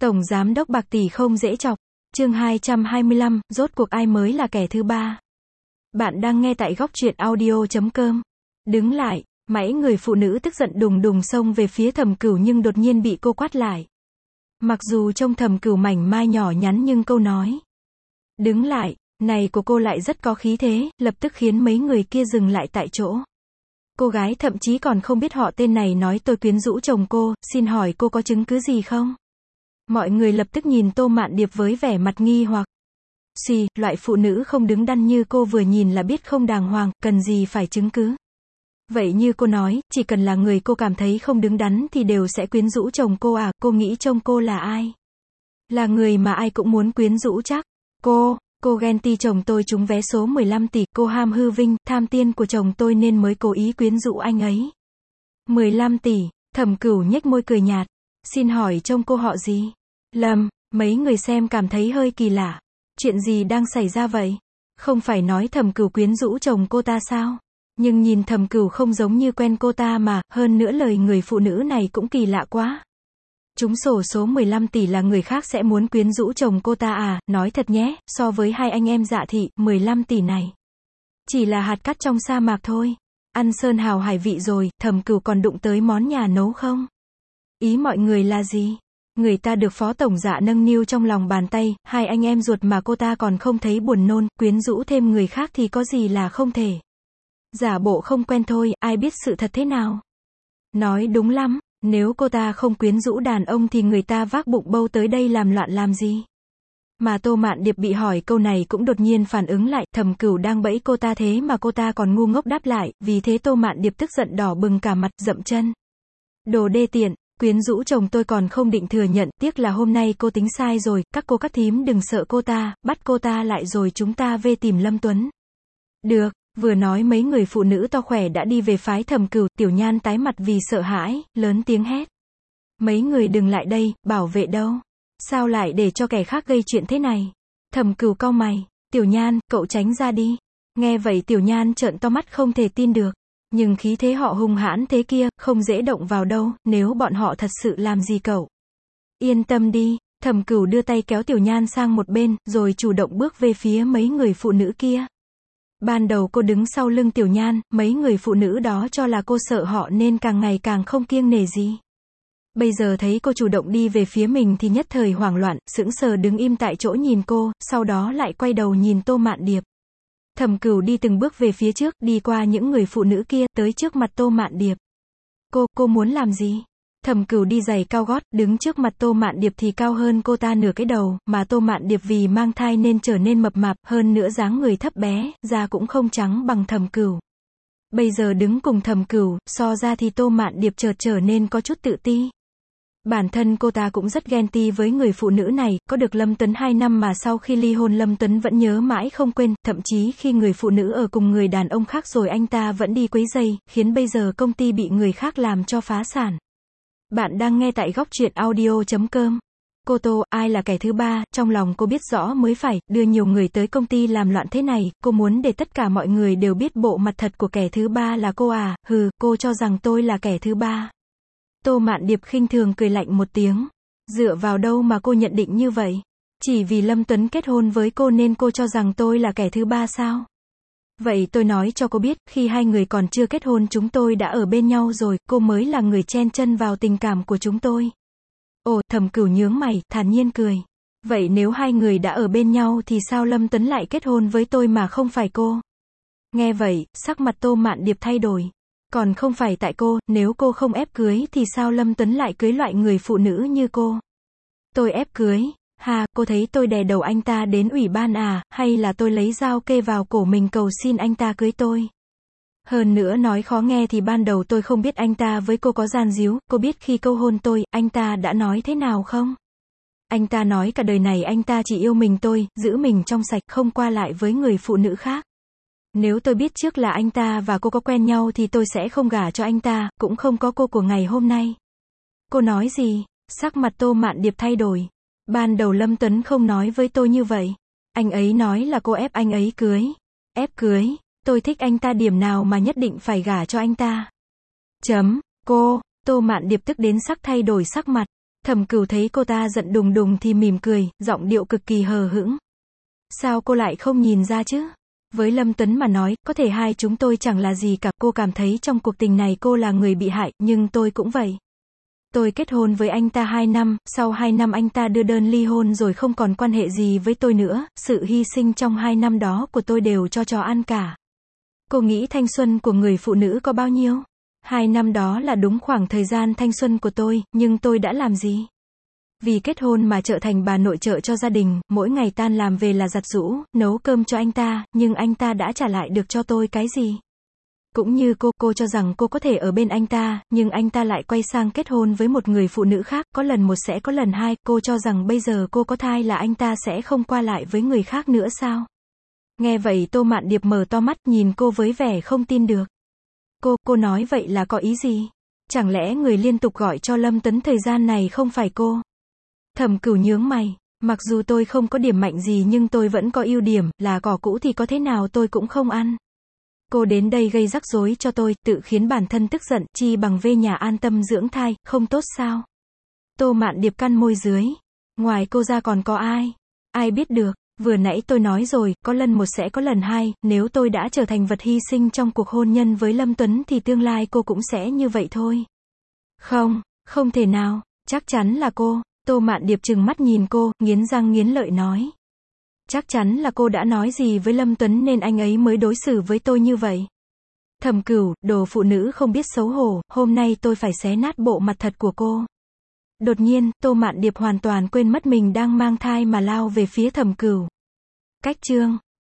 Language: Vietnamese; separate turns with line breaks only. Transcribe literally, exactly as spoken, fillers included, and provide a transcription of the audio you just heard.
Tổng giám đốc bạc tỷ không dễ chọc. Chương hai trăm hai mươi lăm, rốt cuộc ai mới là kẻ thứ ba? Bạn đang nghe tại góc truyện audio chấm com. Đứng lại, mãi người phụ nữ tức giận đùng đùng xông về phía Thẩm Cửu nhưng đột nhiên bị cô quát lại. Mặc dù trông Thẩm Cửu mảnh mai nhỏ nhắn nhưng câu nói đứng lại này của cô lại rất có khí thế, lập tức khiến mấy người kia dừng lại tại chỗ. Cô gái thậm chí còn không biết họ tên này nói tôi quyến rũ chồng cô, xin hỏi cô có chứng cứ gì không? Mọi người lập tức nhìn Tô Mạn Điệp với vẻ mặt nghi hoặc. Xì, loại phụ nữ không đứng đắn như cô vừa nhìn là biết không đàng hoàng, cần gì phải chứng cứ. Vậy như cô nói, chỉ cần là người cô cảm thấy không đứng đắn thì đều sẽ quyến rũ chồng cô à, cô nghĩ chồng cô là ai? Là người mà ai cũng muốn quyến rũ chắc. Cô, cô ghen ti chồng tôi trúng vé số mười lăm tỷ, cô ham hư vinh, tham tiên của chồng tôi nên mới cố ý quyến rũ anh ấy. mười lăm tỷ, Thẩm Cửu nhếch môi cười nhạt. Xin hỏi chồng cô họ gì? Lâm, mấy người xem cảm thấy hơi kỳ lạ. Chuyện gì đang xảy ra vậy? Không phải nói Thẩm Cửu quyến rũ chồng cô ta sao? Nhưng nhìn Thẩm Cửu không giống như quen cô ta mà, hơn nữa lời người phụ nữ này cũng kỳ lạ quá. Trúng xổ số mười lăm tỷ là người khác sẽ muốn quyến rũ chồng cô ta à, nói thật nhé, so với hai anh em Dạ Thị, mười lăm tỷ này chỉ là hạt cát trong sa mạc thôi. Ăn sơn hào hải vị rồi, Thẩm Cửu còn đụng tới món nhà nấu không? Ý mọi người là gì? Người ta được phó tổng dạ nâng niu trong lòng bàn tay, hai anh em ruột mà cô ta còn không thấy buồn nôn, quyến rũ thêm người khác thì có gì là không thể. Giả bộ không quen thôi, ai biết sự thật thế nào? Nói đúng lắm, nếu cô ta không quyến rũ đàn ông thì người ta vác bụng bâu tới đây làm loạn làm gì? Mà Tô Mạn Điệp bị hỏi câu này cũng đột nhiên phản ứng lại, Thẩm Cửu đang bẫy cô ta thế mà cô ta còn ngu ngốc đáp lại, vì thế Tô Mạn Điệp tức giận đỏ bừng cả mặt, dậm chân. Đồ đê tiện, quyến rũ chồng tôi còn không định thừa nhận, tiếc là hôm nay cô tính sai rồi, các cô các thím đừng sợ cô ta, bắt cô ta lại rồi chúng ta về tìm Lâm Tuấn. Được, vừa nói mấy người phụ nữ to khỏe đã đi về phái Thẩm Cửu, Tiểu Nhan tái mặt vì sợ hãi, lớn tiếng hét. Mấy người đừng lại đây, bảo vệ đâu? Sao lại để cho kẻ khác gây chuyện thế này? Thẩm Cửu cau mày, Tiểu Nhan, cậu tránh ra đi. Nghe vậy Tiểu Nhan trợn to mắt không thể tin được. Nhưng khí thế họ hung hãn thế kia, không dễ động vào đâu, nếu bọn họ thật sự làm gì cậu. Yên tâm đi, Thẩm Cửu đưa tay kéo Tiểu Nhan sang một bên, rồi chủ động bước về phía mấy người phụ nữ kia. Ban đầu cô đứng sau lưng Tiểu Nhan, mấy người phụ nữ đó cho là cô sợ họ nên càng ngày càng không kiêng nể gì. Bây giờ thấy cô chủ động đi về phía mình thì nhất thời hoảng loạn, sững sờ đứng im tại chỗ nhìn cô, sau đó lại quay đầu nhìn Tô Mạn Điệp. Thẩm Cửu đi từng bước về phía trước, đi qua những người phụ nữ kia, tới trước mặt Tô Mạn Điệp. Cô, cô muốn làm gì? Thẩm Cửu đi giày cao gót, đứng trước mặt Tô Mạn Điệp thì cao hơn cô ta nửa cái đầu, mà Tô Mạn Điệp vì mang thai nên trở nên mập mạp, hơn nữa dáng người thấp bé, da cũng không trắng bằng Thẩm Cửu. Bây giờ đứng cùng Thẩm Cửu, so ra thì Tô Mạn Điệp chợt trở nên có chút tự ti. Bản thân cô ta cũng rất ghen ti với người phụ nữ này, có được Lâm Tuấn hai năm mà sau khi ly hôn Lâm Tuấn vẫn nhớ mãi không quên, thậm chí khi người phụ nữ ở cùng người đàn ông khác rồi anh ta vẫn đi quấy rầy, khiến bây giờ công ty bị người khác làm cho phá sản. Bạn đang nghe tại góc truyện audio chấm com. Cô Tô, ai là kẻ thứ ba, trong lòng cô biết rõ mới phải, đưa nhiều người tới công ty làm loạn thế này, cô muốn để tất cả mọi người đều biết bộ mặt thật của kẻ thứ ba là cô à, hừ, cô cho rằng tôi là kẻ thứ ba. Tô Mạn Điệp khinh thường cười lạnh một tiếng. Dựa vào đâu mà cô nhận định như vậy? Chỉ vì Lâm Tuấn kết hôn với cô nên cô cho rằng tôi là kẻ thứ ba sao? Vậy tôi nói cho cô biết, khi hai người còn chưa kết hôn chúng tôi đã ở bên nhau rồi, cô mới là người chen chân vào tình cảm của chúng tôi. Ồ, Thẩm Cửu nhướng mày, thản nhiên cười. Vậy nếu hai người đã ở bên nhau thì sao Lâm Tuấn lại kết hôn với tôi mà không phải cô? Nghe vậy, sắc mặt Tô Mạn Điệp thay đổi. Còn không phải tại cô, nếu cô không ép cưới thì sao Lâm Tuấn lại cưới loại người phụ nữ như cô? Tôi ép cưới? Hà, cô thấy tôi đè đầu anh ta đến ủy ban à, hay là tôi lấy dao kê vào cổ mình cầu xin anh ta cưới tôi? Hơn nữa nói khó nghe thì ban đầu tôi không biết anh ta với cô có gian díu, cô biết khi câu hôn tôi, anh ta đã nói thế nào không? Anh ta nói cả đời này anh ta chỉ yêu mình tôi, giữ mình trong sạch, không qua lại với người phụ nữ khác. Nếu tôi biết trước là anh ta và cô có quen nhau thì tôi sẽ không gả cho anh ta, cũng không có cô của ngày hôm nay. Cô nói gì? Sắc mặt Tô Mạn Điệp thay đổi. Ban đầu Lâm Tuấn không nói với tôi như vậy. Anh ấy nói là cô ép anh ấy cưới. Ép cưới? Tôi thích anh ta điểm nào mà nhất định phải gả cho anh ta? Chấm, cô, Tô Mạn Điệp tức đến sắc thay đổi sắc mặt. Thẩm Cửu thấy cô ta giận đùng đùng thì mỉm cười, giọng điệu cực kỳ hờ hững. Sao cô lại không nhìn ra chứ? Với Lâm Tuấn mà nói, có thể hai chúng tôi chẳng là gì cả, cô cảm thấy trong cuộc tình này cô là người bị hại, nhưng tôi cũng vậy. Tôi kết hôn với anh ta hai năm, sau hai năm anh ta đưa đơn ly hôn rồi không còn quan hệ gì với tôi nữa, sự hy sinh trong hai năm đó của tôi đều cho chó ăn cả. Cô nghĩ thanh xuân của người phụ nữ có bao nhiêu? Hai năm đó là đúng khoảng thời gian thanh xuân của tôi, nhưng tôi đã làm gì? Vì kết hôn mà trở thành bà nội trợ cho gia đình, mỗi ngày tan làm về là giặt giũ, nấu cơm cho anh ta, nhưng anh ta đã trả lại được cho tôi cái gì? Cũng như cô, cô cho rằng cô có thể ở bên anh ta, nhưng anh ta lại quay sang kết hôn với một người phụ nữ khác, có lần một sẽ có lần hai, cô cho rằng bây giờ cô có thai là anh ta sẽ không qua lại với người khác nữa sao? Nghe vậy Tô Mạn Điệp mở to mắt nhìn cô với vẻ không tin được. Cô, cô nói vậy là có ý gì? Chẳng lẽ người liên tục gọi cho Lâm Tuấn thời gian này không phải cô? Thẩm Cửu nhướng mày, mặc dù tôi không có điểm mạnh gì nhưng tôi vẫn có ưu điểm, là cỏ cũ thì có thế nào tôi cũng không ăn. Cô đến đây gây rắc rối cho tôi, tự khiến bản thân tức giận, chi bằng về nhà an tâm dưỡng thai, không tốt sao? Tô Mạn Điệp cắn môi dưới. Ngoài cô ra còn có ai? Ai biết được, vừa nãy tôi nói rồi, có lần một sẽ có lần hai, nếu tôi đã trở thành vật hy sinh trong cuộc hôn nhân với Lâm Tuấn thì tương lai cô cũng sẽ như vậy thôi. Không, không thể nào, chắc chắn là cô. Tô Mạn Điệp trừng mắt nhìn cô, nghiến răng nghiến lợi nói. Chắc chắn là cô đã nói gì với Lâm Tuấn nên anh ấy mới đối xử với tôi như vậy. Thẩm Cửu, đồ phụ nữ không biết xấu hổ, hôm nay tôi phải xé nát bộ mặt thật của cô. Đột nhiên, Tô Mạn Điệp hoàn toàn quên mất mình đang mang thai mà lao về phía Thẩm Cửu. Cách chương